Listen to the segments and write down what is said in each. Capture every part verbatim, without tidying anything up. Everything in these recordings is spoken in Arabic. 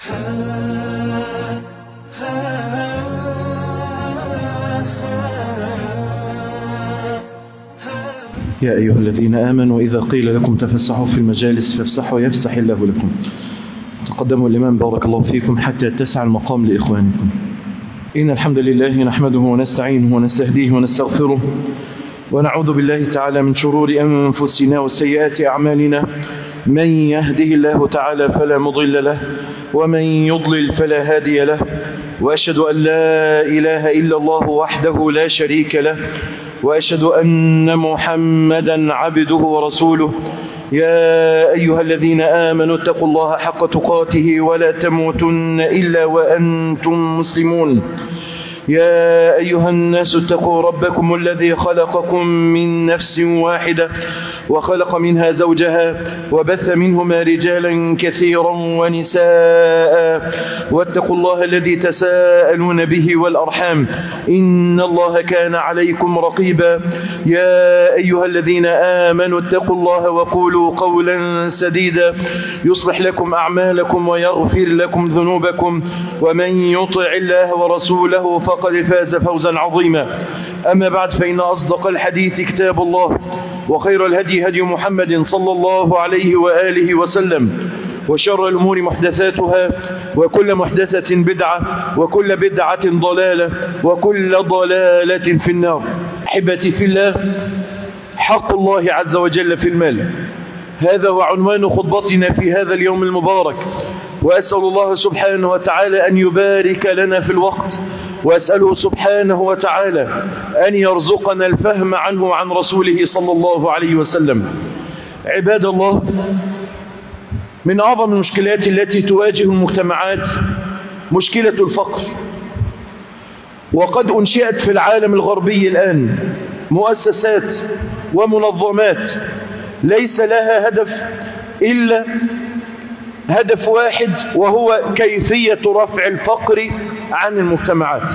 يا أيها الذين آمنوا إذا قيل لكم تفسحوا في المجالس فافسحوا يفسح الله لكم. تقدموا الإمام بارك الله فيكم حتى يتسع المقام لإخوانكم. إن الحمد لله نحمده ونستعينه ونستهديه ونستغفره ونعوذ بالله تعالى من شرور أنفسنا وسيئات أعمالنا. من يهده الله تعالى فلا مضل له ومن يضلل فلا هادي له، وأشهد أن لا إله إلا الله وحده لا شريك له، وأشهد أن محمدا عبده ورسوله. يا أيها الذين آمنوا اتقوا الله حق تقاته ولا تموتن إلا وأنتم مسلمون. يا أيها الناس اتقوا ربكم الذي خلقكم من نفس واحدة وخلق منها زوجها وبث منهما رجالا كثيرا ونساء، واتقوا الله الذي تساءلون به والأرحام إن الله كان عليكم رقيبا. يا أيها الذين آمنوا اتقوا الله وقولوا قولا سديدا يصلح لكم أعمالكم ويغفر لكم ذنوبكم، ومن يطع الله ورسوله فقد فاز فوزا عظيما. أما بعد، فإن أصدق الحديث كتاب الله، وخير الهدي هدي محمد صلى الله عليه وآله وسلم، وشر الأمور محدثاتها، وكل محدثة بدعة، وكل بدعة ضلالة، وكل ضلالة في النار. أحبتي في الله، حق الله عز وجل في المال، هذا هو عنوان خطبتنا في هذا اليوم المبارك، وأسأل الله سبحانه وتعالى أن يبارك لنا في الوقت، وأسأله سبحانه وتعالى أن يرزقنا الفهم عنه وعن رسوله صلى الله عليه وسلم. عباد الله، من أعظم المشكلات التي تواجه المجتمعات مشكلة الفقر، وقد أنشئت في العالم الغربي الآن مؤسسات ومنظمات ليس لها هدف إلا هدف واحد، وهو كيفية رفع الفقر عن المجتمعات.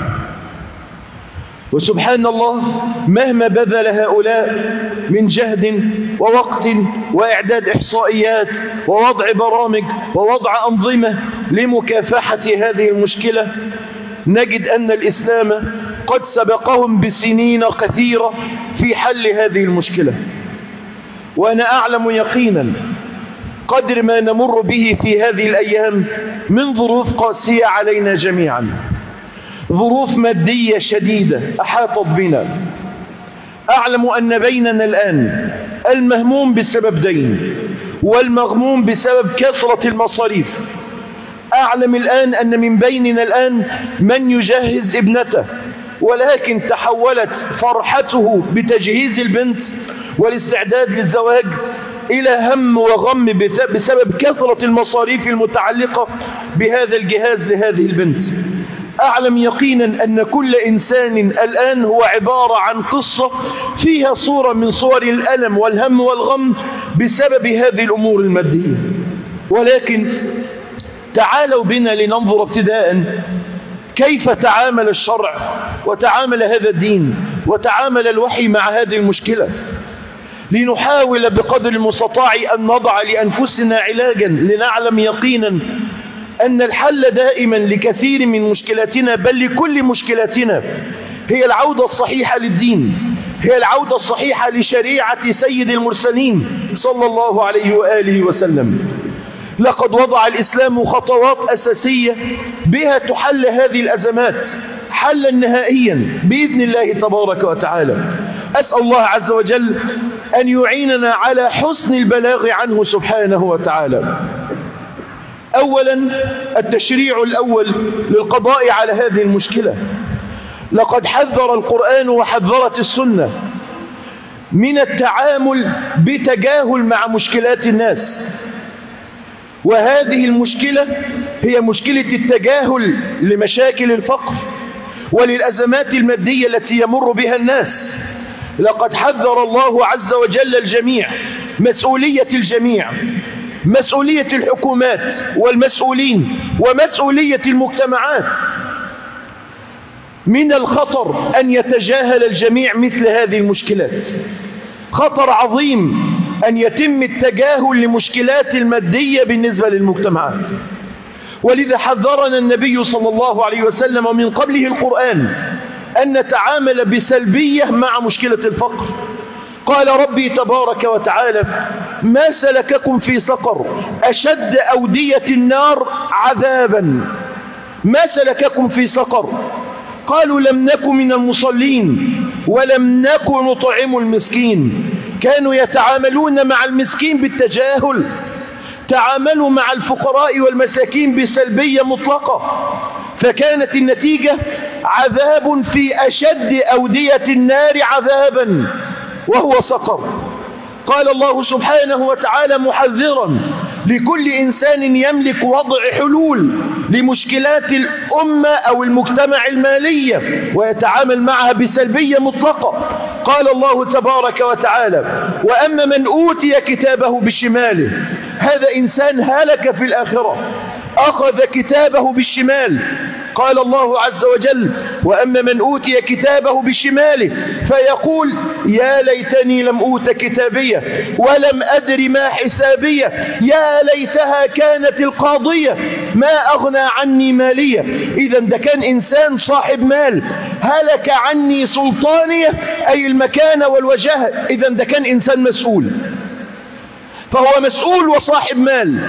وسبحان الله، مهما بذل هؤلاء من جهد ووقت وإعداد إحصائيات ووضع برامج ووضع أنظمة لمكافحة هذه المشكلة، نجد أن الإسلام قد سبقهم بسنين كثيرة في حل هذه المشكلة. وأنا أعلم يقينا قدر ما نمر به في هذه الأيام من ظروف قاسية علينا جميعا، ظروف مادية شديدة أحاطت بنا. أعلم أن بيننا الآن المهموم بسبب دين، والمغموم بسبب كثرة المصاريف. أعلم الآن أن من بيننا الآن من يجهز ابنته، ولكن تحولت فرحته بتجهيز البنت والاستعداد للزواج إلى هم وغم بسبب كثرة المصاريف المتعلقة بهذا الجهاز لهذه البنت. أعلم يقينا أن كل إنسان الآن هو عبارة عن قصة فيها صورة من صور الألم والهم والغم بسبب هذه الأمور المادية. ولكن تعالوا بنا لننظر ابتداء كيف تعامل الشرع وتعامل هذا الدين وتعامل الوحي مع هذه المشكلة، لنحاول بقدر المستطاع أن نضع لأنفسنا علاجا، لنعلم يقينا أن الحل دائما لكثير من مشكلاتنا، بل لكل مشكلاتنا، هي العودة الصحيحة للدين، هي العودة الصحيحة لشريعة سيد المرسلين صلى الله عليه وآله وسلم. لقد وضع الإسلام خطوات أساسية بها تحل هذه الأزمات حلا نهائيا بإذن الله تبارك وتعالى. أسأل الله عز وجل أن يعيننا على حسن البلاغ عنه سبحانه وتعالى. أولا، التشريع الأول للقضاء على هذه المشكلة. لقد حذر القرآن وحذرت السنة من التعامل بتجاهل مع مشكلات الناس، وهذه المشكلة هي مشكلة التجاهل لمشاكل الفقر وللأزمات المادية التي يمر بها الناس. لقد حذر الله عز وجل الجميع، مسؤولية الجميع، مسؤولية الحكومات والمسؤولين ومسؤولية المجتمعات، من الخطر أن يتجاهل الجميع مثل هذه المشكلات. خطر عظيم أن يتم التجاهل لمشكلات المادية بالنسبة للمجتمعات. ولذا حذرنا النبي صلى الله عليه وسلم ومن قبله القرآن أن نتعامل بسلبية مع مشكلة الفقر. قال ربي تبارك وتعالى: ما سلككم في سقر أشد أودية النار عذابا. ما سلككم في سقر؟ قالوا: لم نكن من المصلين ولم نكن نطعم المسكين. كانوا يتعاملون مع المسكين بالتجاهل، تعاملوا مع الفقراء والمساكين بسلبية مطلقة، فكانت النتيجة عذاب في أشد أودية النار عذابا وهو سقر. قال الله سبحانه وتعالى محذرا لكل إنسان يملك وضع حلول لمشكلات الأمة أو المجتمع المالية ويتعامل معها بسلبية مطلقة. قال الله تبارك وتعالى: وأما من أوتي كتابه بشماله، هذا إنسان هلك في الآخرة، أخذ كتابه بالشمال. قال الله عز وجل: وأما من أوتي كتابه بشماله فيقول: يا ليتني لم أوت كتابيه ولم أدر ما حسابيه، يا ليتها كانت القاضية ما أغنى عني مالية. إذا ده كان إنسان صاحب مال، هلك عني سلطانية أي المكانة والوجاهة. إذا ده كان إنسان مسؤول، فهو مسؤول وصاحب مال.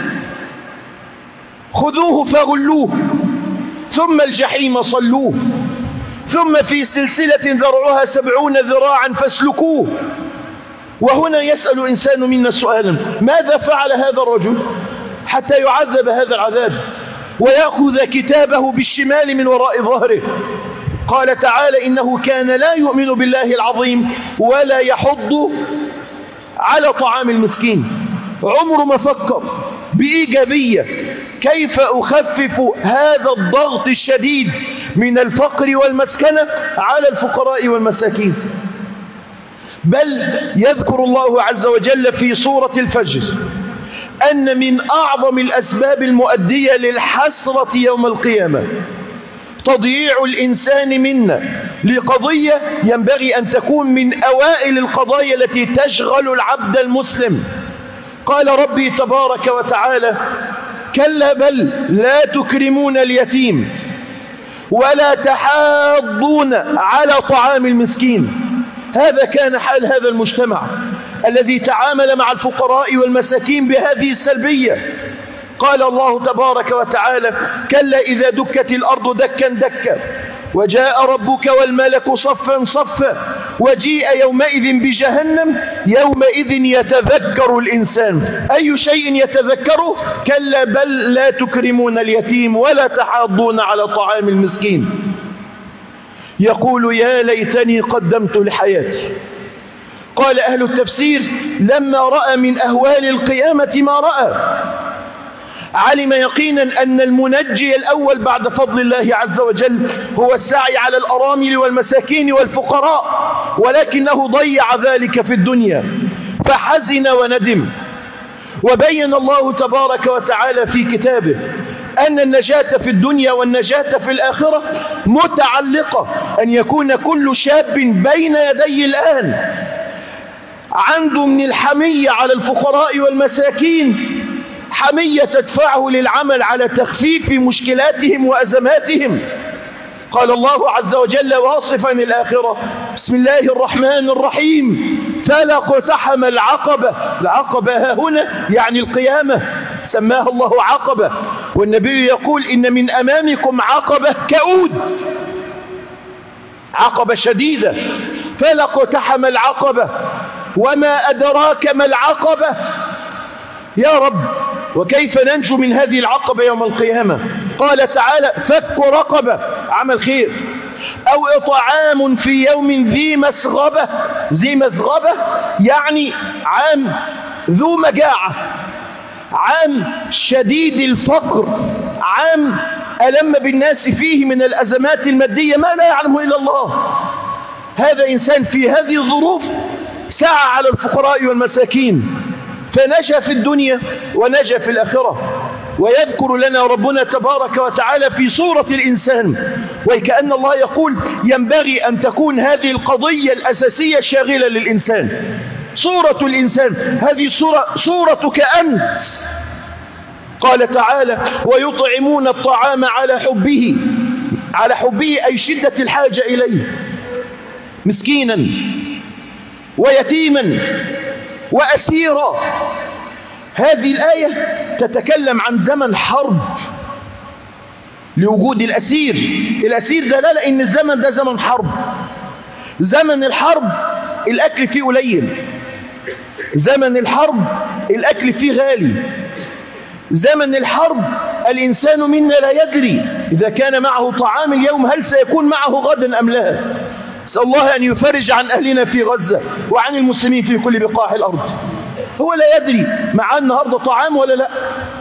خذوه فغلوه ثم الجحيم صلوه ثم في سلسلة ذرعها سبعون ذراعا فاسلكوه. وهنا يسأل إنسان منا سؤالا: ماذا فعل هذا الرجل حتى يعذب هذا العذاب ويأخذ كتابه بالشمال من وراء ظهره؟ قال تعالى: إنه كان لا يؤمن بالله العظيم ولا يحض على طعام المسكين. عمره ما فكر بإيجابية كيف أخفف هذا الضغط الشديد من الفقر والمسكنة على الفقراء والمساكين. بل يذكر الله عز وجل في سورة الفجر أن من أعظم الأسباب المؤدية للحسرة يوم القيامة تضييع الإنسان منا لقضية ينبغي أن تكون من أوائل القضايا التي تشغل العبد المسلم. قال ربي تبارك وتعالى: كلا بل لا تكرمون اليتيم ولا تحاضون على طعام المسكين. هذا كان حال هذا المجتمع الذي تعامل مع الفقراء والمساكين بهذه السلبية. قال الله تبارك وتعالى: كلا إذا دكت الأرض دكا دكا وجاء ربك والملك صفا صفا وجيء يومئذ بجهنم يومئذ يتذكر الإنسان. أي شيء يتذكره؟ كلا بل لا تكرمون اليتيم ولا تحاضون على طعام المسكين. يقول: يا ليتني قدمت لحياتي. قال أهل التفسير: لما رأى من أهوال القيامة ما رأى، علم يقينا أن المنجي الأول بعد فضل الله عز وجل هو السعي على الأرامل والمساكين والفقراء، ولكنه ضيع ذلك في الدنيا فحزن وندم. وبين الله تبارك وتعالى في كتابه أن النجاة في الدنيا والنجاة في الآخرة متعلقة أن يكون كل شاب بين يدي الآن عنده من الحمية على الفقراء والمساكين حمية تدفعه للعمل على تخفيف مشكلاتهم وأزماتهم. قال الله عز وجل واصفا الآخرة: بسم الله الرحمن الرحيم، فلا اقتحم العقبة. العقبة ها هنا يعني القيامة، سماها الله عقبة. والنبي يقول: إن من أمامكم عقبة كؤود، عقبة شديدة. فلا اقتحم العقبة وما أدراك ما العقبة. يا رب، وكيف ننجو من هذه العقبة يوم القيامة؟ قال تعالى: فك رقبة، عمل خير، أو إطعام في يوم ذي مسغبة. ذي مسغبة يعني عام ذو مجاعة، عام شديد الفقر، عام ألم بالناس فيه من الأزمات المادية ما لا يعلمه إلا الله. هذا إنسان في هذه الظروف سعى على الفقراء والمساكين فنجا في الدنيا ونجا في الآخرة. ويذكر لنا ربنا تبارك وتعالى في سورة الإنسان، وكأن الله يقول: ينبغي أن تكون هذه القضية الأساسية شاغلة للإنسان. سورة الإنسان هذه سورة صورتك أنت، قال تعالى ويطعمون الطعام على حبه، على حبه أي شدة الحاجة إليه، مسكينا ويتيما وأسيرا. هذه الآية تتكلم عن زمن حرب لوجود الأسير. الأسير دلالة إن الزمن ده زمن حرب. زمن الحرب الأكل فيه قليل، زمن الحرب الأكل فيه غالي، زمن الحرب الإنسان منا لا يدري إذا كان معه طعام اليوم هل سيكون معه غدا أم لا. نسأل الله أن يفرج عن أهلنا في غزة وعن المسلمين في كل بقاع الأرض. هو لا يدري معاه النهاردة طعام ولا لا.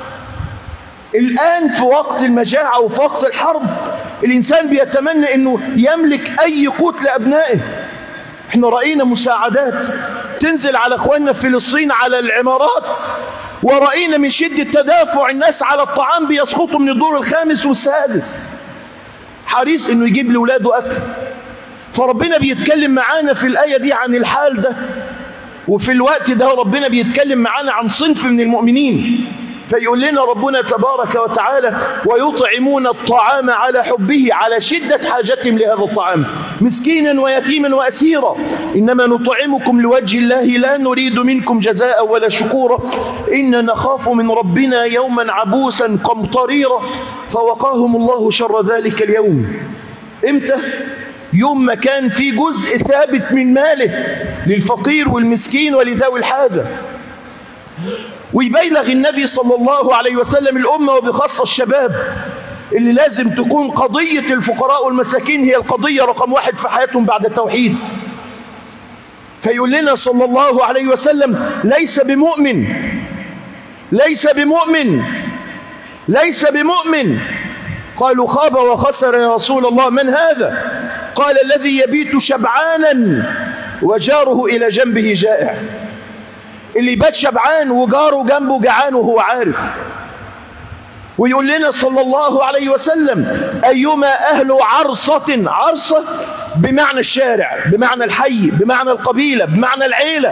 الآن في وقت المجاعة وفي وقت الحرب الإنسان بيتمنى أنه يملك أي قوت لأبنائه. احنا رأينا مساعدات تنزل على أخواننا في فلسطين على العمارات، ورأينا من شدة تدافع الناس على الطعام بيسقطوا من الدور الخامس والسادس، حريص أنه يجيب لأولاده أكل. فربنا بيتكلم معانا في الآية دي عن الحال ده، وفي الوقت ده ربنا بيتكلم معانا عن صنف من المؤمنين. فيقول لنا ربنا تبارك وتعالى ويطعمون الطعام على حبه على شدة حاجتهم لهذا الطعام، مسكينا ويتيما وأسيرا، إنما نطعمكم لوجه الله لا نريد منكم جزاء ولا شكورا إن نخاف من ربنا يوما عبوسا قمطريرا فوقاهم الله شر ذلك اليوم. إمتى؟ يوم ما كان في جزء ثابت من ماله للفقير والمسكين ولذوي الحاجة. ويبلغ النبي صلى الله عليه وسلم الأمة وبخاصة الشباب اللي لازم تكون قضية الفقراء والمساكين هي القضية رقم واحد في حياتهم بعد التوحيد. فيقول لنا صلى الله عليه وسلم ليس بمؤمن ليس بمؤمن ليس بمؤمن. قالوا خاب وخسر يا رسول الله، من هذا؟ قال الذي يبيت شبعانا وجاره إلى جنبه جائع. اللي بات شبعان وجاره جنبه جعان وهو عارف. ويقول لنا صلى الله عليه وسلم أيما أهل عرصة، عرصة بمعنى الشارع، بمعنى الحي، بمعنى القبيلة، بمعنى العيلة،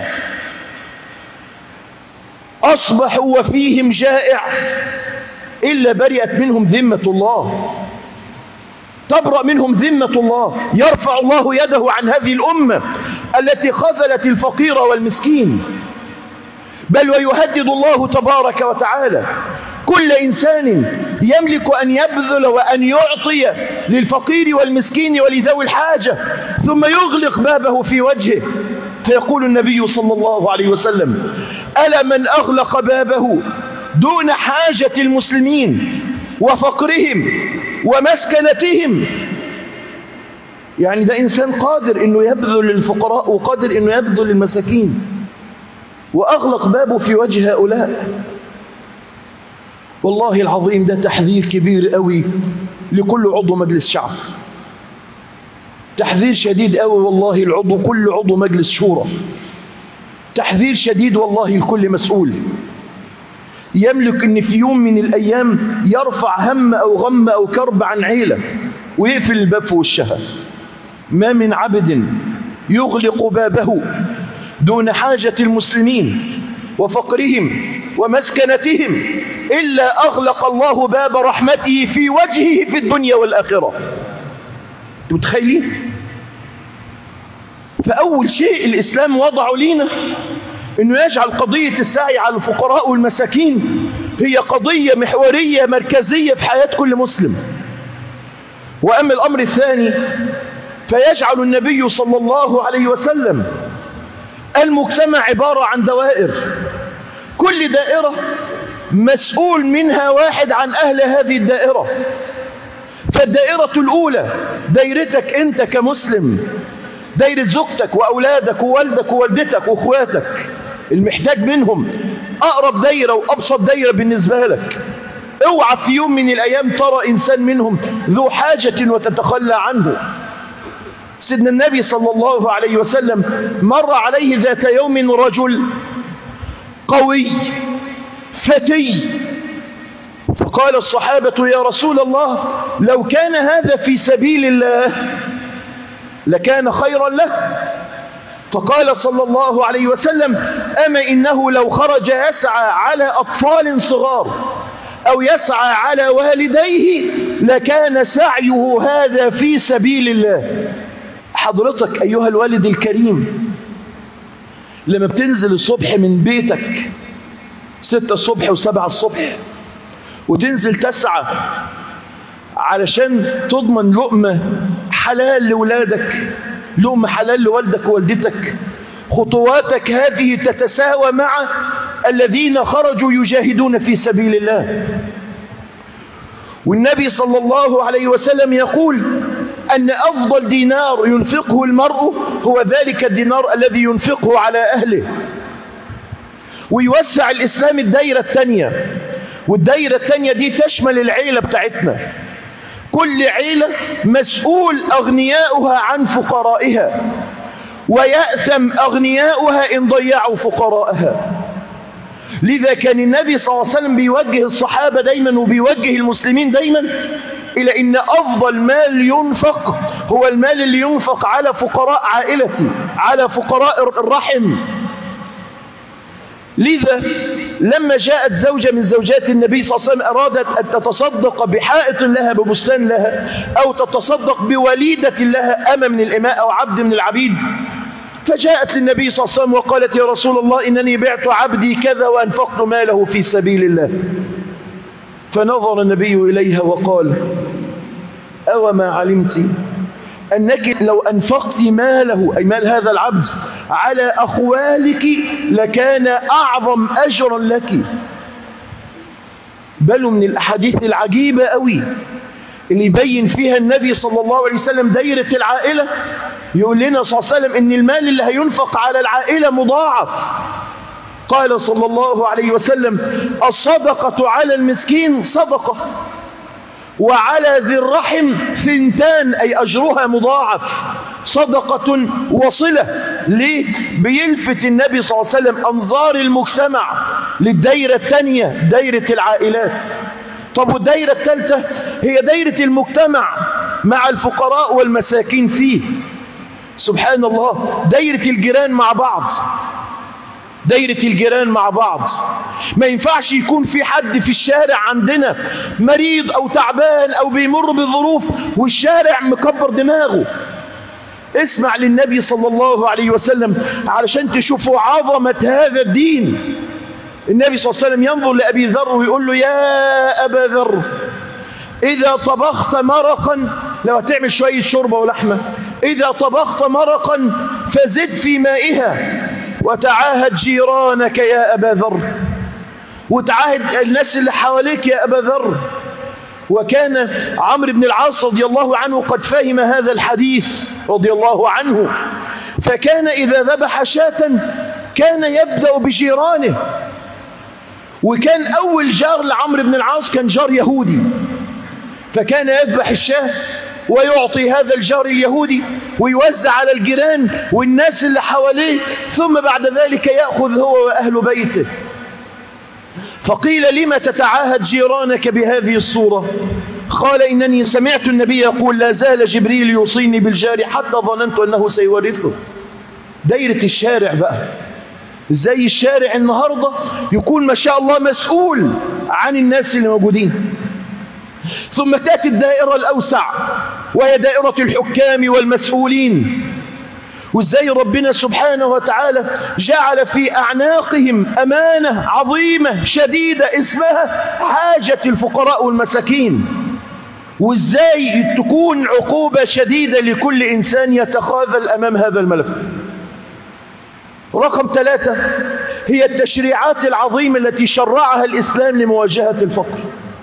أصبحوا وفيهم جائع إلا برئت منهم ذمة الله، تبرأ منهم ذمة الله، يرفع الله يده عن هذه الأمة التي خذلت الفقير والمسكين. بل ويهدد الله تبارك وتعالى كل إنسان يملك أن يبذل وأن يعطي للفقير والمسكين ولذوي الحاجة ثم يغلق بابه في وجهه. فيقول النبي صلى الله عليه وسلم ألا من أغلق بابه دون حاجة المسلمين وفقرهم ومسكنتهم، يعني ده إنسان قادر أنه يبذل للفقراء وقادر أنه يبذل للمساكين، وأغلق بابه في وجه هؤلاء. والله العظيم ده تحذير كبير قوي لكل عضو مجلس شعب، تحذير شديد قوي والله العضو كل عضو مجلس شورى، تحذير شديد والله لكل مسؤول يملك ان في يوم من الايام يرفع هم او غم او كرب عن عيلة ويقفل الباب في وشها. ما من عبد يغلق بابه دون حاجة المسلمين وفقرهم ومسكنتهم إلا أغلق الله باب رحمته في وجهه في الدنيا والآخرة. متخيلين؟ فأول شيء الإسلام وضعه لنا أنه يجعل قضية السعي على الفقراء والمساكين هي قضية محورية مركزية في حياة كل مسلم. وأما الأمر الثاني فيجعل النبي صلى الله عليه وسلم المجتمع عبارة عن دوائر، كل دائرة مسؤول منها واحد عن أهل هذه الدائرة. فالدائرة الأولى دائرتك أنت كمسلم، دائرة زوجتك وأولادك ووالدك ووالدتك وأخواتك، المحتاج منهم أقرب دائرة وأبسط دائرة بالنسبة لك. اوعى في يوم من الأيام ترى إنسان منهم ذو حاجة وتتخلى عنه. سيدنا النبي صلى الله عليه وسلم مر عليه ذات يوم رجل قوي فتي، فقال الصحابة يا رسول الله لو كان هذا في سبيل الله لكان خيرا له. فقال صلى الله عليه وسلم أما إنه لو خرج يسعى على أطفال صغار أو يسعى على والديه لكان سعيه هذا في سبيل الله. حضرتك أيها الوالد الكريم لما بتنزل الصبح من بيتك ستة الصبح وسبعة الصبح وتنزل تسعى علشان تضمن لقمة حلال لولادك، لقمة حلال لوالدك ووالدتك، خطواتك هذه تتساوى مع الذين خرجوا يجاهدون في سبيل الله. والنبي صلى الله عليه وسلم يقول أن أفضل دينار ينفقه المرء هو ذلك الدينار الذي ينفقه على أهله. ويوسع الإسلام الدائرة الثانية، والدائرة الثانية دي تشمل العيلة بتاعتنا. كل عيلة مسؤول أغنياؤها عن فقرائها، ويأثم أغنياؤها إن ضيعوا فقراءها. لذا كان النبي صلى الله عليه وسلم بيوجه الصحابة دايما وبيوجه المسلمين دايما إلى إن أفضل مال ينفق هو المال اللي ينفق على فقراء عائلتي، على فقراء الرحم. لذا لما جاءت زوجة من زوجات النبي صلى الله عليه وسلم أرادت أن تتصدق بحائط لها، ببستان لها، أو تتصدق بوليدة لها، أمة من الإماء أو عبد من العبيد، فجاءت للنبي صلى الله عليه وسلم وقالت: يا رسول الله إنني بعت عبدي كذا وأنفقت ماله في سبيل الله. فنظر النبي إليها وقال: أو ما علمت أنك لو أنفقت ماله، أي مال هذا العبد، على أخوالك لكان أعظم أجرا لك. بل من الأحاديث العجيبة قوي اللي يبين فيها النبي صلى الله عليه وسلم دايرة العائلة، يقول لنا صلى الله عليه وسلم إن المال اللي هينفق على العائلة مضاعف. قال صلى الله عليه وسلم: الصدقة على المسكين صدقة، وعلى ذي الرحم ثنتان، أي أجرها مضاعف، صدقة وصلة. ليه؟ بيلفت النبي صلى الله عليه وسلم أنظار المجتمع للدائرة الثانية، دائرة العائلات. طب والدائرة الثالثة هي دائرة المجتمع مع الفقراء والمساكين فيه. سبحان الله، دائرة الجيران مع بعض، دايرة الجيران مع بعض. ما ينفعش يكون في حد في الشارع عندنا مريض أو تعبان أو بيمر بظروف والشارع مكبر دماغه. اسمع للنبي صلى الله عليه وسلم علشان تشوفوا عظمة هذا الدين. النبي صلى الله عليه وسلم ينظر لأبي ذر ويقول له: يا أبا ذر، إذا طبخت مرقا، لو هتعمل شوية شوربة ولحمة، إذا طبخت مرقا فزد في مائها، وتعاهد جيرانك يا أبا ذر، وتعاهد الناس اللي حواليك يا أبا ذر. وكان عمرو بن العاص رضي الله عنه قد فهم هذا الحديث رضي الله عنه، فكان إذا ذبح شاة كان يبدأ بجيرانه. وكان أول جار لعمرو بن العاص كان جار يهودي، فكان يذبح الشاة ويعطي هذا الجار اليهودي ويوزع على الجيران والناس اللي حواليه، ثم بعد ذلك يأخذ هو وأهل بيته. فقيل: لما تتعاهد جيرانك بهذه الصورة؟ قال: إنني سمعت النبي يقول: لا زال جبريل يوصيني بالجار حتى ظننت أنه سيورثه. دايرة الشارع بقى، زي الشارع النهاردة يكون ما شاء الله مسؤول عن الناس اللي موجودين. ثم تأتي الدائرة الأوسع وهي دائرة الحكام والمسؤولين، وازاي ربنا سبحانه وتعالى جعل في أعناقهم أمانة عظيمة شديدة اسمها حاجة الفقراء والمساكين، وازاي تكون عقوبة شديدة لكل إنسان يتخاذل أمام هذا الملف. رقم ثلاثة هي التشريعات العظيمة التي شرعها الإسلام لمواجهة الفقر.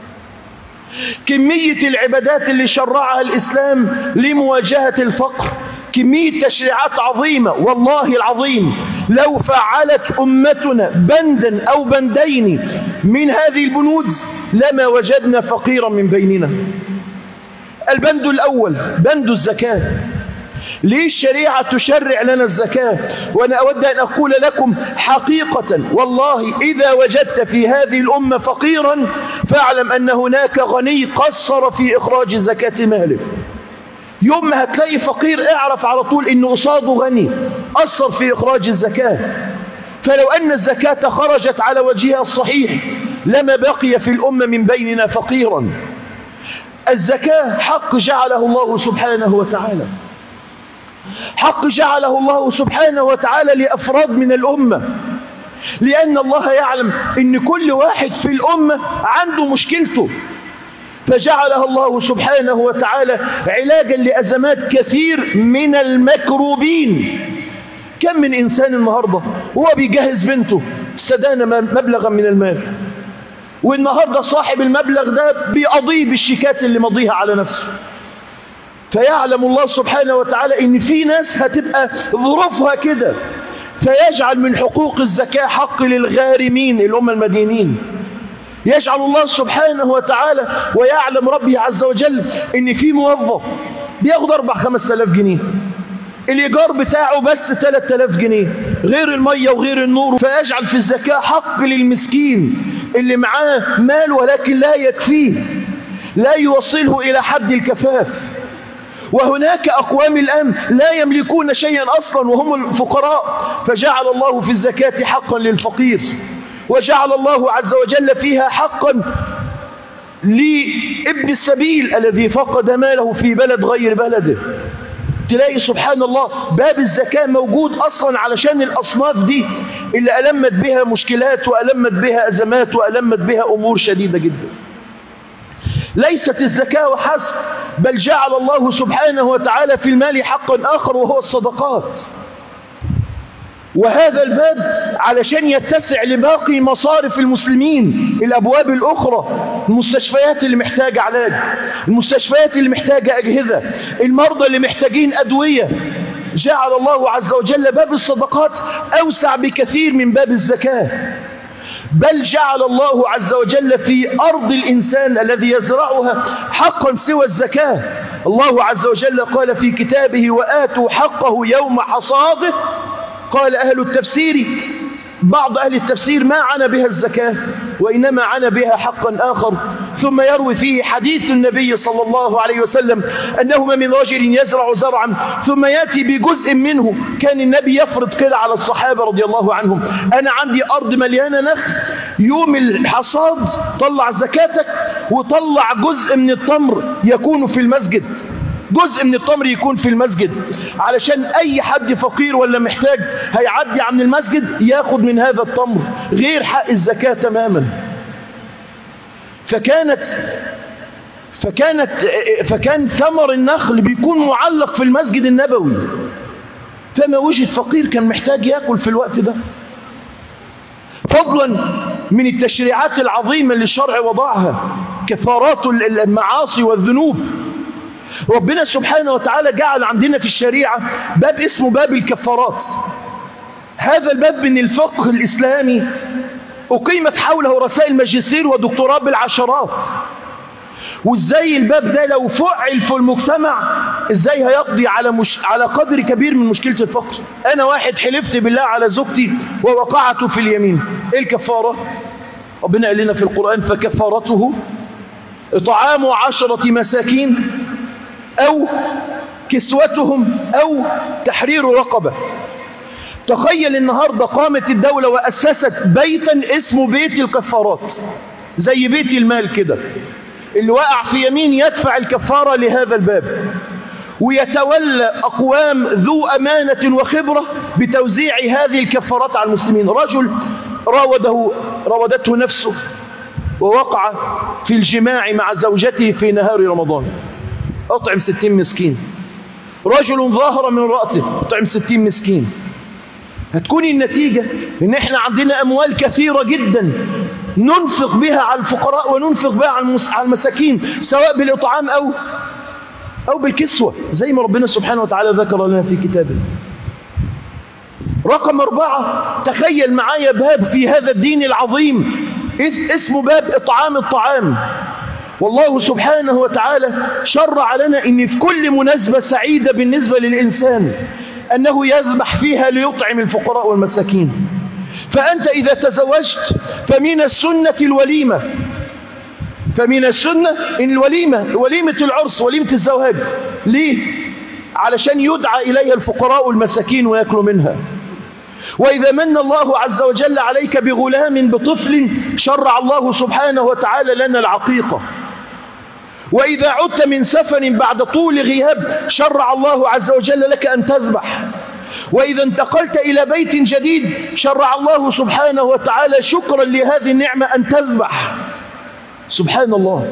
كمية العبادات اللي شرعها الإسلام لمواجهة الفقر، كمية تشريعات عظيمة. والله العظيم لو فعلت أمتنا بندا أو بندين من هذه البنود لما وجدنا فقيرا من بيننا. البند الأول بند الزكاة. ليه الشريعة تشرع لنا الزكاة؟ وأنا أود أن أقول لكم حقيقة، والله إذا وجدت في هذه الأمة فقيرا فاعلم أن هناك غني قصر في إخراج زكاة ماله. يوم ما هتلاقي فقير اعرف على طول إنه قصاده غني قصر في إخراج الزكاة. فلو أن الزكاة خرجت على وجهها الصحيح لما بقي في الأمة من بيننا فقيرا. الزكاة حق جعله الله سبحانه وتعالى، حق جعله الله سبحانه وتعالى لأفراد من الأمة، لأن الله يعلم أن كل واحد في الأمة عنده مشكلته، فجعلها الله سبحانه وتعالى علاجا لأزمات كثير من المكروبين. كم من إنسان النهاردة هو بيجهز بنته استدان مبلغا من المال، والنهاردة صاحب المبلغ ده بيقضيه بالشيكات اللي مضيها على نفسه. فيعلم الله سبحانه وتعالى ان في ناس هتبقى ظروفها كده، فيجعل من حقوق الزكاة حق للغارمين الأمة المدينين. يجعل الله سبحانه وتعالى ويعلم ربي عز وجل ان في موظف بياخد أربع خمس تلاف جنيه، الإيجار بتاعه بس ثلاث تلاف جنيه غير المية وغير النور، فيجعل في الزكاة حق للمسكين اللي معاه مال ولكن لا يكفيه، لا يوصله إلى حد الكفاف. وهناك أقوام الآن لا يملكون شيئا أصلا وهم الفقراء، فجعل الله في الزكاة حقا للفقير، وجعل الله عز وجل فيها حقا لابن السبيل الذي فقد ماله في بلد غير بلده. تلاقي سبحان الله باب الزكاة موجود أصلا علشان الأصناف دي اللي ألمت بها مشكلات وألمت بها أزمات وألمت بها أمور شديدة جدا. ليست الزكاة وحسب، بل جعل الله سبحانه وتعالى في المال حقا آخر وهو الصدقات. وهذا الباب علشان يتسع لباقي مصارف المسلمين، الأبواب الأخرى، المستشفيات اللي محتاجة علاج، المستشفيات اللي محتاجة أجهزة، المرضى اللي محتاجين أدوية. جعل الله عز وجل باب الصدقات أوسع بكثير من باب الزكاة، بل جعل الله عز وجل في أرض الإنسان الذي يزرعها حقا سوى الزكاة. الله عز وجل قال في كتابه وآتوا حقه يوم حصاده. قال أهل التفسير، بعض أهل التفسير ما عنا بها الزكاة وإنما عنا بها حقا آخر، ثم يروي فيه حديث النبي صلى الله عليه وسلم أنه ما من رجل يزرع زرعا ثم يأتي بجزء منه. كان النبي يفرض كده على الصحابة رضي الله عنهم، أنا عندي أرض مليانة نخل، يوم الحصاد طلع زكاتك وطلع جزء من التمر يكون في المسجد، جزء من التمر يكون في المسجد، علشان أي حد فقير ولا محتاج هيعدي عن المسجد ياخد من هذا التمر غير حق الزكاة تماما. فكانت فكانت فكان ثمر النخل بيكون معلق في المسجد النبوي، فما وجد فقير كان محتاج ياكل في الوقت ده. فضلا من التشريعات العظيمة اللي الشرع وضعها، كفارات المعاصي والذنوب. ربنا سبحانه وتعالى جعل عندنا في الشريعة باب اسمه باب الكفارات. هذا الباب من الفقه الإسلامي أقيمت حوله رسائل ماجستير ودكتوراه بالعشرات. وإزاي الباب ده لو فعل في المجتمع إزاي هيقضي على, مش... على قدر كبير من مشكلة الفقر. أنا واحد حلفت بالله على زوجتي ووقعت في اليمين، إيه الكفارة؟ ربنا قال لنا في القرآن فكفارته إطعام عشرة مساكين أو كسوتهم أو تحرير رقبة. تخيل النهاردة قامت الدولة وأسست بيتا اسمه بيت الكفارات، زي بيت المال كده، اللي وقع في يمين يدفع الكفارة لهذا الباب، ويتولى أقوام ذو أمانة وخبرة بتوزيع هذه الكفارات على المسلمين. رجل راوده راودته نفسه ووقع في الجماع مع زوجته في نهار رمضان، أطعم ستين مسكين. رجل ظاهر من رأته، أطعم ستين مسكين. هتكون النتيجة إن إحنا عندنا أموال كثيرة جدا ننفق بها على الفقراء وننفق بها على المساكين، سواء بالإطعام أو أو بالكسوة، زي ما ربنا سبحانه وتعالى ذكر لنا في كتابه. رقم أربعة، تخيل معايا باب في هذا الدين العظيم اسمه باب إطعام الطعام. والله سبحانه وتعالى شرع لنا إن في كل مناسبة سعيدة بالنسبة للإنسان أنه يذبح فيها ليطعم الفقراء والمساكين. فأنت إذا تزوجت فمن السنة الوليمة، فمن السنة الوليمة، وليمة العرس، وليمة الزواج. ليه؟ علشان يدعى إليها الفقراء والمساكين ويأكلوا منها. وإذا من الله عز وجل عليك بغلام بطفل شرع الله سبحانه وتعالى لنا العقيقة. وإذا عدت من سفر بعد طول غياب شرع الله عز وجل لك أن تذبح. وإذا انتقلت إلى بيت جديد شرع الله سبحانه وتعالى شكرا لهذه النعمة أن تذبح. سبحان الله،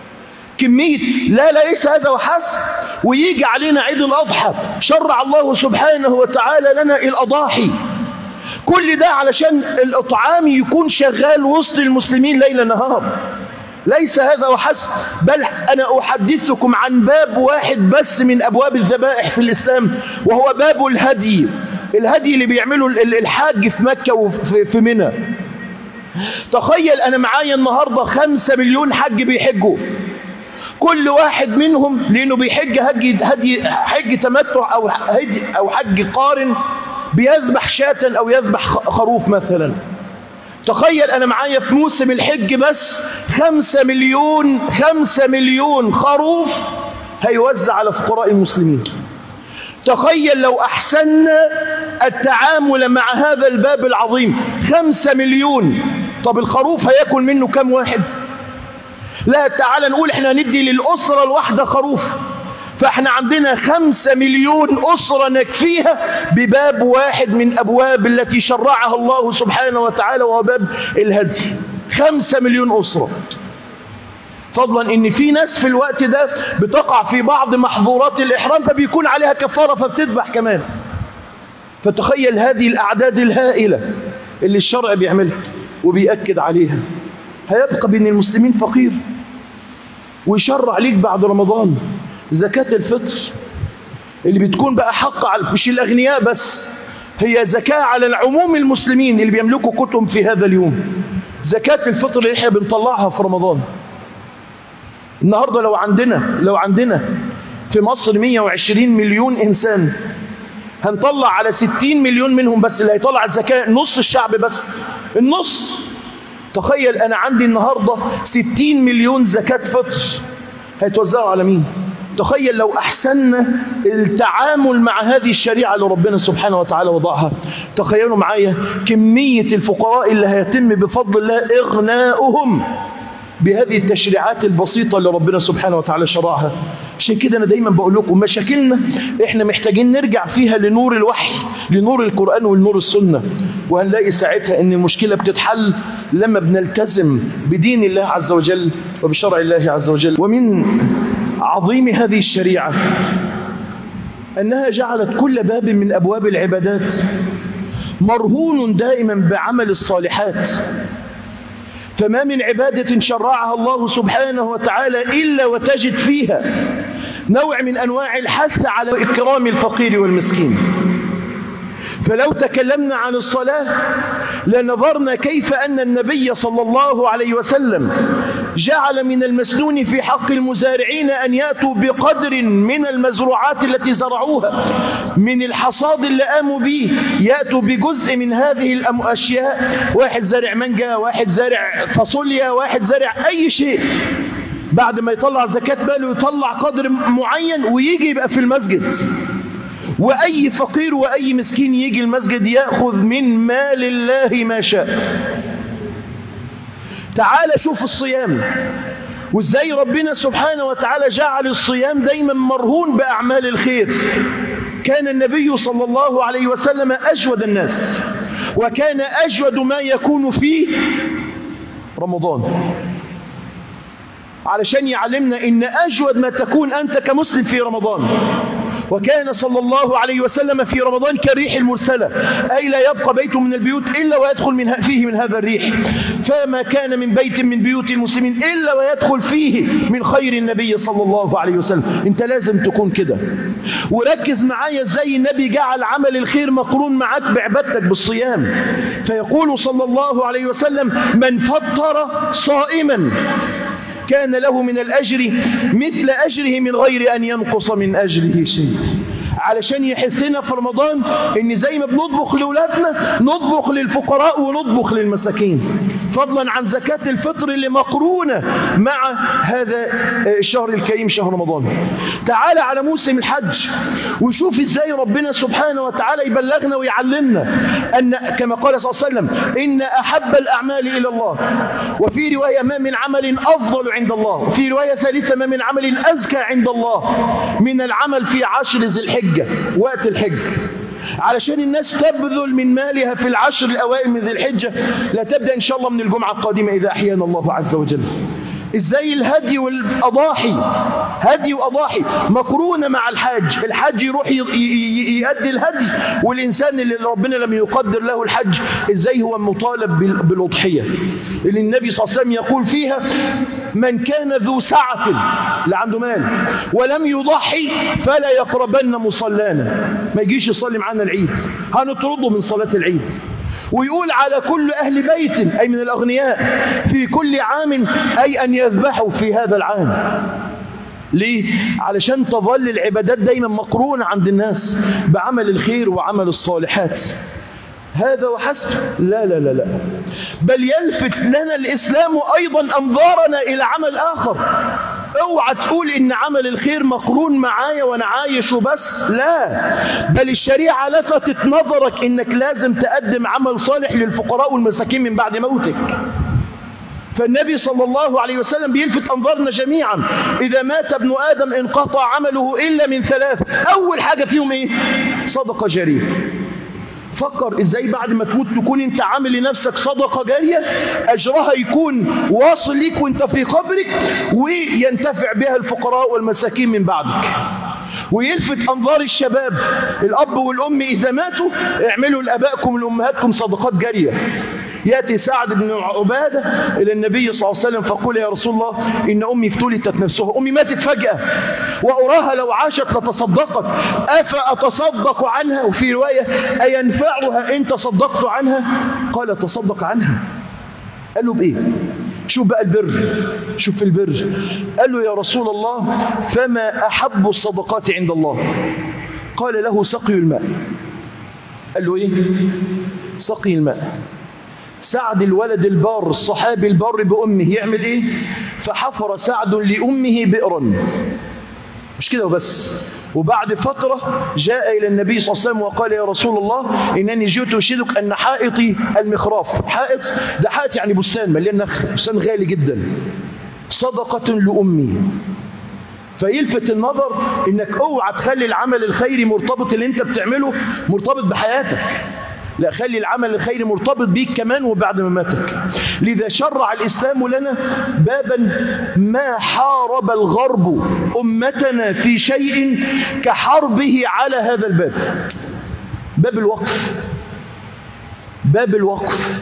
كمية. لا لا ليس هذا وحسب، ويجي علينا عيد الأضحى شرع الله سبحانه وتعالى لنا الأضاحي. كل ده علشان الإطعام يكون شغال وسط المسلمين ليل نهار. ليس هذا وحسب، بل أنا أحدثكم عن باب واحد بس من أبواب الذبائح في الإسلام، وهو باب الهدي. الهدي اللي بيعمله الحاج في مكة وفي منى. تخيل أنا معايا النهاردة خمسة مليون حج بيحجوا، كل واحد منهم لأنه بيحج هدي هدي حج تمتع أو هدي أو حج قارن بيذبح شاة أو يذبح خروف مثلا. تخيل أنا معايا في موسم الحج بس خمسة مليون خمسة مليون خروف هيوزع على فقراء المسلمين. تخيل لو أحسننا التعامل مع هذا الباب العظيم. خمسة مليون، طب الخروف هيأكل منه كم واحد؟ لا، تعال نقول احنا ندي للأسرة الواحدة خروف، فاحنا عندنا خمسة مليون أسرة نكفيها بباب واحد من أبواب التي شرعها الله سبحانه وتعالى، وهو باب الهدي. خمسة مليون أسرة، فضلا ان في ناس في الوقت ده بتقع في بعض محظورات الإحرام فبيكون عليها كفارة فبتذبح كمان. فتخيل هذه الأعداد الهائلة اللي الشرع بيعملها وبيأكد عليها. هيبقى بين المسلمين فقير، ويشرع ليك بعد رمضان زكاة الفطر اللي بتكون بقى حق على مش الأغنياء بس، هي زكاة على العموم المسلمين اللي بيملكوا كتب في هذا اليوم. زكاة الفطر اللي احنا بنطلعها في رمضان. النهاردة لو عندنا لو عندنا في مصر مئة وعشرين مليون إنسان، هنطلع على ستين مليون منهم بس اللي هيطلع الزكاة نص الشعب بس، النص. تخيل أنا عندي النهاردة ستين مليون زكاة فطر هيتوزعوا على مين؟ تخيل لو أحسننا التعامل مع هذه الشريعة اللي ربنا سبحانه وتعالى وضعها. تخيلوا معايا كمية الفقراء اللي هيتم بفضل الله إغناؤهم بهذه التشريعات البسيطة اللي ربنا سبحانه وتعالى شرعها. عشان كده أنا دايما بقول لكم مشاكلنا إحنا محتاجين نرجع فيها لنور الوحي، لنور القرآن ولنور السنة، وهنلاقي ساعتها إن المشكلة بتتحل لما بنلتزم بدين الله عز وجل وبشرع الله عز وجل. ومن عظيم هذه الشريعة أنها جعلت كل باب من أبواب العبادات مرهون دائما بعمل الصالحات. فما من عبادة شرعها الله سبحانه وتعالى إلا وتجد فيها نوع من أنواع الحث على إكرام الفقير والمسكين. فلو تكلمنا عن الصلاة لنظرنا كيف أن النبي صلى الله عليه وسلم جعل من المسنون في حق المزارعين أن يأتوا بقدر من المزروعات التي زرعوها، من الحصاد اللي قاموا به يأتوا بجزء من هذه الأشياء. واحد زارع مانجا، واحد زارع فاصوليا، واحد زارع أي شيء، بعد ما يطلع زكاة ماله يطلع قدر معين ويجي يبقى في المسجد، وأي فقير وأي مسكين يجي المسجد يأخذ من مال الله ما شاء. تعال شوف الصيام وإزاي ربنا سبحانه وتعالى جعل الصيام دايما مرهون بأعمال الخير. كان النبي صلى الله عليه وسلم أجود الناس، وكان أجود ما يكون فيه رمضان، علشان يعلمنا إن أجود ما تكون أنت كمسلم في رمضان. وكان صلى الله عليه وسلم في رمضان كالريح المرسلة، أي لا يبقى بيت من البيوت إلا ويدخل من فيه من هذا الريح. فما كان من بيت من بيوت المسلمين إلا ويدخل فيه من خير النبي صلى الله عليه وسلم. أنت لازم تكون كده. وركز معايا زي النبي جعل عمل الخير مقرون معك بعبادتك بالصيام. فيقول صلى الله عليه وسلم: من فطر صائما كان له من الأجر مثل أجره من غير أن ينقص من أجره شيء. علشان يحثنا في رمضان إن زي ما بنطبخ لأولادنا نطبخ للفقراء ونطبخ للمساكين. فضلا عن زكاة الفطر اللي مقرونة مع هذا الشهر الكريم شهر رمضان. تعالى على موسم الحج وشوف ازاي ربنا سبحانه وتعالى يبلغنا ويعلمنا أن كما قال صلى الله عليه وسلم إن أحب الأعمال إلى الله، وفي رواية ما من عمل أفضل عند الله، وفي رواية ثالثة ما من عمل أزكى عند الله من العمل في عشر ذي الحجة وقت الحج، علشان الناس تبذل من مالها في العشر الأوائل من ذي الحجة. لا تبدأ إن شاء الله من الجمعة القادمة إذا أحيانا الله عز وجل. إزاي الهدي والأضاحي، هدي وأضاحي مقرونة مع الحج. الحج يروح يؤدي الهدي، والإنسان اللي ربنا لم يقدر له الحج إزاي هو مطالب بالأضحية اللي النبي صلى الله عليه وسلم يقول فيها من كان ذو سعة اللي عنده مال ولم يضحي فلا يقربن مصلانا، ما يجيش يصلي معنا العيد، هنطرده من صلاة العيد. ويقول على كل أهل بيت أي من الأغنياء في كل عام أي أن يذبحوا في هذا العام. ليه؟ علشان تظل العبادات دايما مقرونة عند الناس بعمل الخير وعمل الصالحات. هذا وحسب؟ لا لا لا لا، بل يلفت لنا الإسلام أيضا أنظارنا إلى عمل آخر. اوعى تقول إن عمل الخير مقرون معايا وأنا عايش وبس، لا، بل الشريعة لفتت نظرك إنك لازم تقدم عمل صالح للفقراء والمساكين من بعد موتك. فالنبي صلى الله عليه وسلم بيلفت أنظارنا جميعا إذا مات ابن آدم انقطع عمله إلا من ثلاث، أول حاجة فيهم إيه؟ صدقة جارية. فكر ازاي بعد ما تموت تكون انت عامل لنفسك صدقة جارية اجرها يكون واصل ليك وانت في قبرك وينتفع بها الفقراء والمساكين من بعدك. ويلفت انظار الشباب، الاب والام اذا ماتوا اعملوا لابائكم ولامهاتكم صدقات جارية. يأتي سعد بن عبادة إلى النبي صلى الله عليه وسلم فقال يا رسول الله إن أمي افتلتت نفسها، أمي ماتت فجأة وأراها لو عاشت لتصدقت، أفأتصدق عنها؟ وفي رواية أينفعها إن تصدقت عنها؟ قال تصدق عنها. قال له بإيه؟ شوف بقى البر، شوف البر. قال له يا رسول الله فما أحب الصدقات عند الله؟ قال له سقي الماء. قال له إيه؟ سقي الماء. سعد الولد البار الصحابي البار بأمه يعمل إيه؟ فحفر سعد لأمه بئرا، مش كده وبس. وبعد فترة جاء إلى النبي صلى الله عليه وسلم وقال يا رسول الله إنني جئت أشهدك أن حائطي المخراف، حائط ده حائط يعني بستان مليان نخل، بستان غالي جدا، صدقة لأمي. فيلفت النظر إنك اوعى تخلي العمل الخيري مرتبط اللي انت بتعمله مرتبط بحياتك، لا، خلي العمل الخيري مرتبط بيك كمان وبعد مماتك. لذا شرع الإسلام لنا بابا ما حارب الغرب أمتنا في شيء كحربه على هذا الباب، باب الوقف. باب الوقف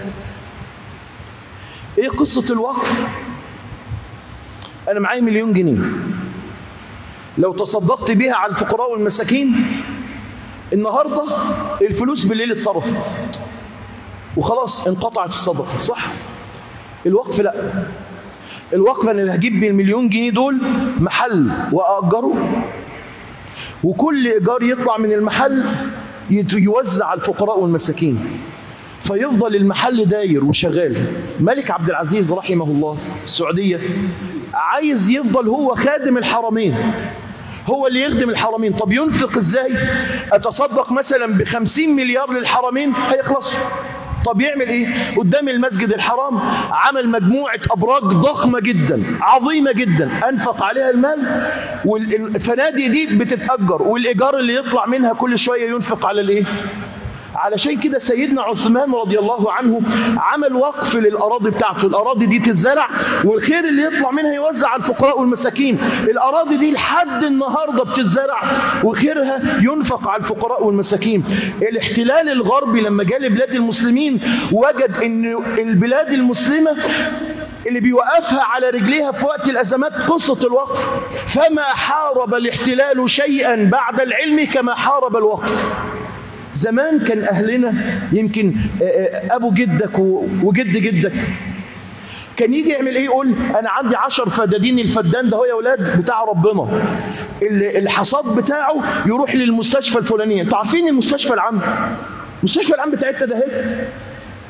ايه قصة الوقف؟ انا معايا مليون جنيه، لو تصدقت بها على الفقراء والمساكين النهاردة الفلوس بالليل اتصرفت وخلاص انقطعت الصدقة، صح؟ الوقف لا، الوقف انا هجيب بالمليون جنيه دول محل وأأجره، وكل إيجار يطلع من المحل يوزع على الفقراء والمساكين، فيفضل المحل داير وشغال. ملك عبد العزيز رحمه الله السعودية عايز يفضل هو خادم الحرمين، هو اللي يخدم الحرمين. طب ينفق ازاي؟ اتصدق مثلا بخمسين مليار للحرمين هيخلصوا. طب يعمل ايه؟ قدام المسجد الحرام عمل مجموعة ابراج ضخمة جدا عظيمة جدا انفق عليها المال، والفنادق دي بتتأجر والايجار اللي يطلع منها كل شوية ينفق على الايه؟ علشان كده سيدنا عثمان رضي الله عنه عمل وقف للأراضي بتاعته، الأراضي دي تتزرع والخير اللي يطلع منها يوزع على الفقراء والمساكين. الأراضي دي لحد النهاردة بتتزرع وخيرها ينفق على الفقراء والمساكين. الاحتلال الغربي لما جاء لبلاد المسلمين وجد ان البلاد المسلمة اللي بيوقفها على رجليها في وقت الأزمات قصة الوقف. فما حارب الاحتلال شيئا بعد العلم كما حارب الوقف. زمان كان أهلنا يمكن أبو جدك وجد جدك كان يجي يعمل إيه؟ يقول أنا عندي عشر فدادين، الفدان ده هو يا ولاد بتاع ربنا، الحصاد بتاعه يروح للمستشفى الفلانية. انتوا عارفين المستشفى العام؟ المستشفى العام بتاعتنا ده هيك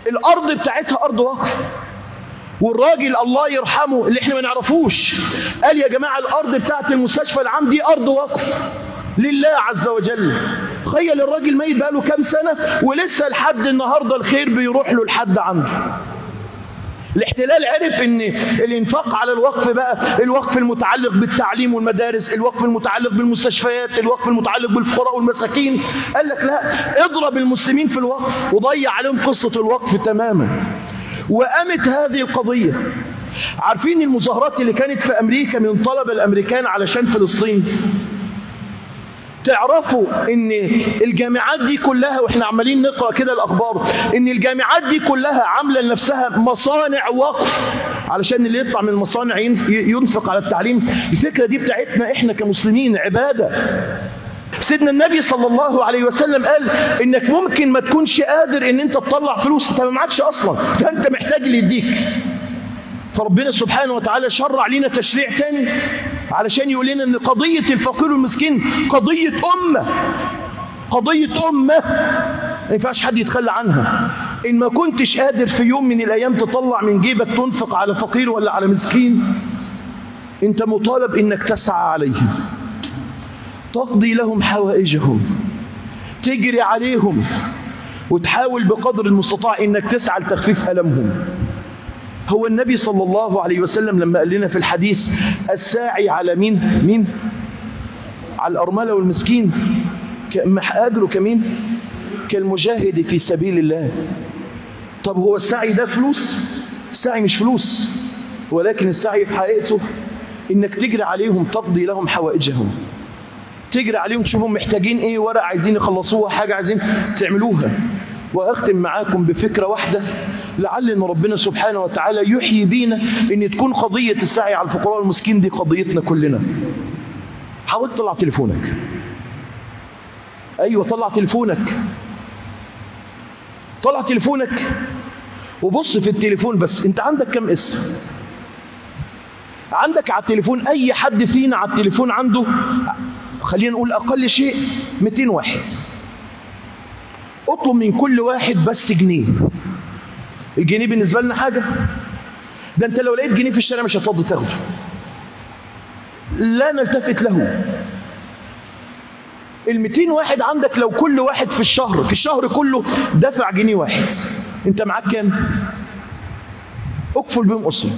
الأرض بتاعتها أرض وقف، والراجل الله يرحمه اللي احنا ما نعرفوش قال يا جماعة الأرض بتاعت المستشفى العام دي أرض وقف لله عز وجل. تخيل الراجل ميت بقاله كام سنة ولسه لحد النهاردة الخير بيروح له لحد عنده. الاحتلال عرف ان الانفاق على الوقف بقى الوقف المتعلق بالتعليم والمدارس، الوقف المتعلق بالمستشفيات، الوقف المتعلق بالفقراء والمساكين. قال لك لا، اضرب المسلمين في الوقف وضيع عليهم قصة الوقف تماما. وقامت هذه القضية. عارفين المظاهرات اللي كانت في أمريكا من طلبة الأمريكان علشان فلسطين؟ تعرفوا ان الجامعات دي كلها، واحنا عمالين نقرأ كده الأخبار، ان الجامعات دي كلها عاملة لنفسها مصانع وقف علشان اللي يطلع من المصانع ينفق على التعليم. الفكرة دي بتاعتنا احنا كمسلمين عبادة. سيدنا النبي صلى الله عليه وسلم قال انك ممكن ما تكونش قادر ان انت تطلع فلوس، انت ما معكش اصلا، فانت محتاج اللي يديك. فربنا سبحانه وتعالى شرع لنا تشريع تاني علشان يقول لنا ان قضية الفقير والمسكين قضية أمة، قضية أمة ما ينفعش حد يتخلى عنها. إن ما كنتش قادر في يوم من الأيام تطلع من جيبك تنفق على فقير ولا على مسكين، أنت مطالب إنك تسعى عليهم، تقضي لهم حوائجهم، تجري عليهم، وتحاول بقدر المستطاع إنك تسعى لتخفيف ألمهم. هو النبي صلى الله عليه وسلم لما قال لنا في الحديث الساعي على مين؟ مين؟ على الأرملة والمسكين أجره كمين؟ كالمجاهد في سبيل الله. طب هو السعي ده فلوس؟ السعي مش فلوس، ولكن السعي في حقيقته إنك تجري عليهم، تقضي لهم حوائجهم، تجري عليهم تشوفهم محتاجين إيه، ورق عايزين يخلصوها، حاجة عايزين تعملوها. وأختم معاكم بفكرة واحدة لعل أن ربنا سبحانه وتعالى يحيي بينا أن تكون قضية السعي على الفقراء والمسكين دي قضيتنا كلنا. حاول تطلع تليفونك، أيوة طلع تليفونك، طلع تليفونك وبص في التليفون. بس أنت عندك كم اسم؟ عندك على التليفون أي حد فينا على التليفون عنده خلينا نقول أقل شيء مئتين واحد. اطلب من كل واحد بس جنيه. الجنيه بالنسبة لنا حاجة، ده انت لو لقيت جنيه في الشارع مش هتفضل تاخده، لا نلتفت له. المئتين واحد عندك لو كل واحد في الشهر في الشهر كله دفع جنيه واحد، انت معاك كام؟ اكفل بهم أسرة،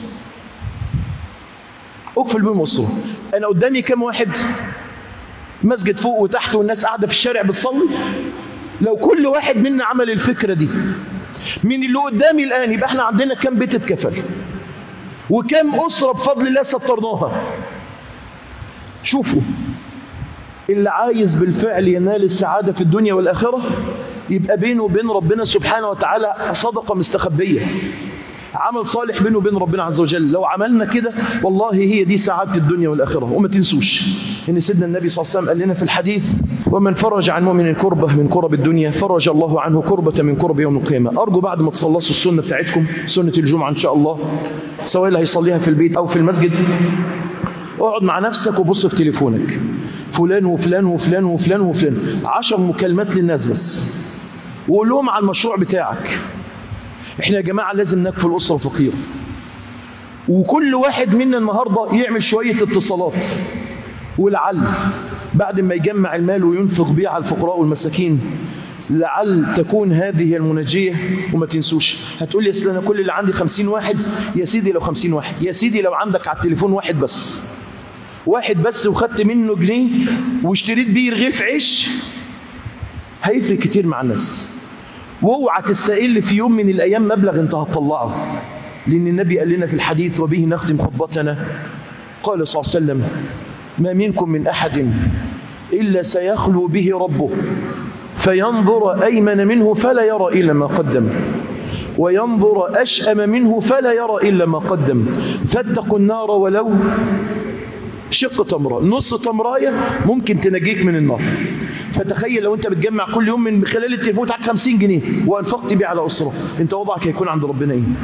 اكفل بهم أسرة. انا قدامي كام واحد؟ مسجد فوق وتحت والناس قاعدة في الشارع بتصلي. لو كل واحد منا عمل الفكرة دي من اللي قدامي الآن، يبقى احنا عندنا كم بيت اتكفل وكم أسرة بفضل الله سترناها. شوفوا، اللي عايز بالفعل ينال السعادة في الدنيا والآخرة يبقى بينه وبين ربنا سبحانه وتعالى صدقة مستخبية، عمل صالح بينه وبين ربنا عز وجل. لو عملنا كده والله هي دي سعادة الدنيا والآخرة. وما تنسوش ان سيدنا النبي صلى الله عليه وسلم قال لنا في الحديث ومن فرج عن مؤمن كربة من كرب الدنيا فرج الله عنه كربة من كرب يوم القيامة. أرجو بعد ما تصلصوا السنة بتاعتكم، سنة الجمعة إن شاء الله، سواء اللي هيصليها في البيت أو في المسجد، اقعد مع نفسك وبص في تليفونك، فلان وفلان وفلان وفلان وفلان، عشر مكالمات للناس بس، وقول لهم على المشروع بتاعك. احنا يا جماعة لازم نكفي الأسرة فقيرة، وكل واحد منا النهاردة يعمل شوية اتصالات، ولعل بعد ما يجمع المال وينفق بيه على الفقراء والمساكين لعل تكون هذه المنجية. وما تنسوش، هتقول لي أصل أنا كل اللي عندي خمسين واحد. يا سيدي لو خمسين واحد، يا سيدي لو عندك على التليفون واحد بس، واحد بس وخدت منه جنيه واشتريت بيه رغيف عيش، هيفرق كتير مع الناس. واوعى تستقل في يوم من الأيام مبلغ انت هتطلعه، لأن النبي قال لنا في الحديث وبه نختم خطبتنا، قال صلى الله عليه وسلم ما منكم من أحد إلا سيخلو به ربه فينظر أيمن منه فلا يرى إلا ما قدم، وينظر أشأم منه فلا يرى إلا ما قدم، فاتقوا النار ولو شق تمرة. نص تمراية ممكن تنجيك من النار. فتخيل لو انت بتجمع كل يوم من خلال التليفون بتاعك خمسين جنيه وانفقت بيه على أسرة، انت وضعك هيكون عند ربنا ايه؟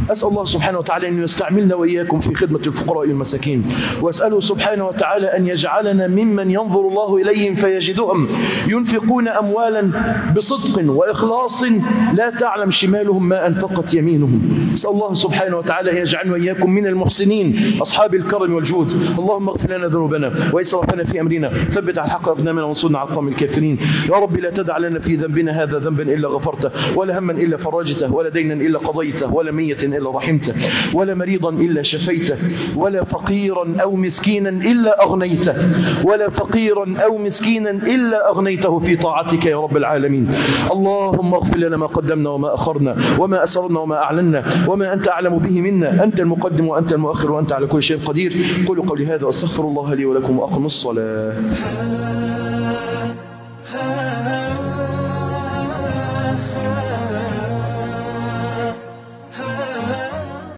أسأل الله سبحانه وتعالى أن يستعملنا وإياكم في خدمة الفقراء والمساكين، وأسأله سبحانه وتعالى أن يجعلنا ممن ينظر الله إليهم فيجدهم ينفقون أموالا بصدق وإخلاص لا تعلم شمالهم ما أنفقت يمينهم. أسأل الله سبحانه وتعالى أن يجعلنا وإياكم من المحسنين أصحاب الكرم والجود. اللهم اغفر لنا ذنوبنا وإسرافنا في أمرنا، ثبت على الحق أقدامنا وانصرنا على القوم الكافرين. يا رب لا تدع لنا في ذنبنا هذا ذنبا إلا غفرته، ولا هما إلا فرجته، ولا دينا إلا قضيته، ولا مية إلا رحمته، ولا مريضا إلا شفيته، ولا فقيرا أو مسكينا إلا أغنيته، ولا فقيرا أو مسكينا إلا أغنيته في طاعتك يا رب العالمين. اللهم اغفر لنا ما قدمنا وما أخرنا وما أسررنا وما أعلنا وما أنت أعلم به منا، أنت المقدم وأنت المؤخر وأنت على كل شيء قدير. قولوا قولي هذا وأستغفر الله لي ولكم وأقم الصلاة.